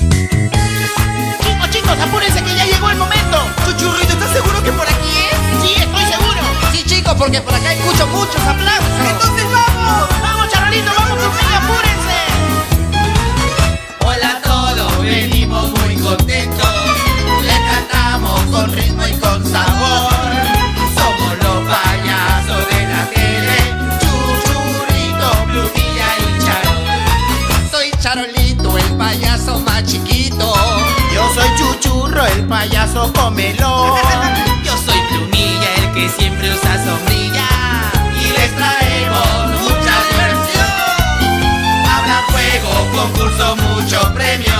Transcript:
Chicos, apúrense que ya llegó el momento. Chuchurrito, ¿estás seguro que por aquí es? Sí, estoy seguro. Sí, chicos, porque por acá escucho muchos aplausos. ¡Entonces vamos! Vamos, Charolito, vamos, Plumilla, apúrense. Hola a todos, venimos muy contentos. Le cantamos con ritmo y con sabor. Somos los payasos de la tele, Chuchurrito, Plumilla y Charol. Soy Charolito, el payaso más chiquito. Yo soy Chuchurro, el payaso comelón. Yo soy Plumilla, el que siempre usa sombrilla. Y les traemos mucha diversión. Habrá juegos, concursos, muchos premios.